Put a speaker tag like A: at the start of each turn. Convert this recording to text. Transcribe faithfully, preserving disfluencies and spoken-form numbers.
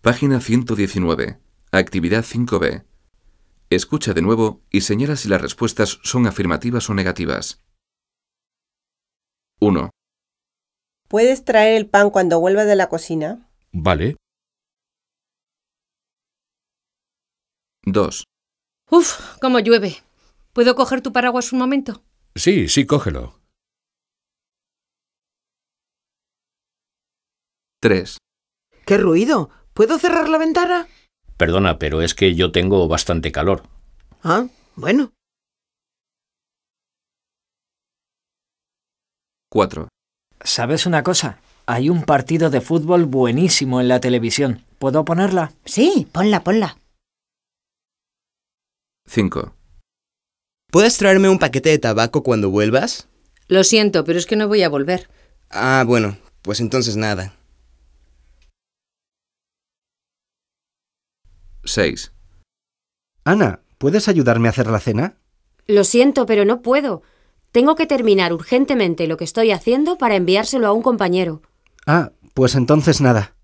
A: Página ciento diecinueve. Actividad cinco B. Escucha de nuevo y señala si las respuestas son afirmativas o negativas. uno.
B: ¿Puedes traer el pan cuando vuelva de la cocina?
C: Vale.
A: dos.
D: Uf, cómo llueve. ¿Puedo coger tu paraguas un momento?
C: Sí, sí, cógelo.
A: tres.
E: ¡Qué ruido! ¿Puedo cerrar la ventana?
F: Perdona, pero es que yo tengo bastante calor.
E: Ah, bueno.
A: cuatro.
G: ¿Sabes una cosa? Hay un partido de fútbol buenísimo en la televisión. ¿Puedo ponerla?
H: Sí, ponla, ponla.
A: cinco.
I: ¿Puedes traerme un paquete de tabaco cuando vuelvas?
D: Lo siento, pero es que no voy a volver.
I: Ah, bueno, pues entonces nada.
A: seis.
J: Ana, ¿puedes ayudarme a hacer la cena?
K: Lo siento, pero no puedo. Tengo que terminar urgentemente lo que estoy haciendo para enviárselo a un compañero.
J: Ah, pues entonces nada.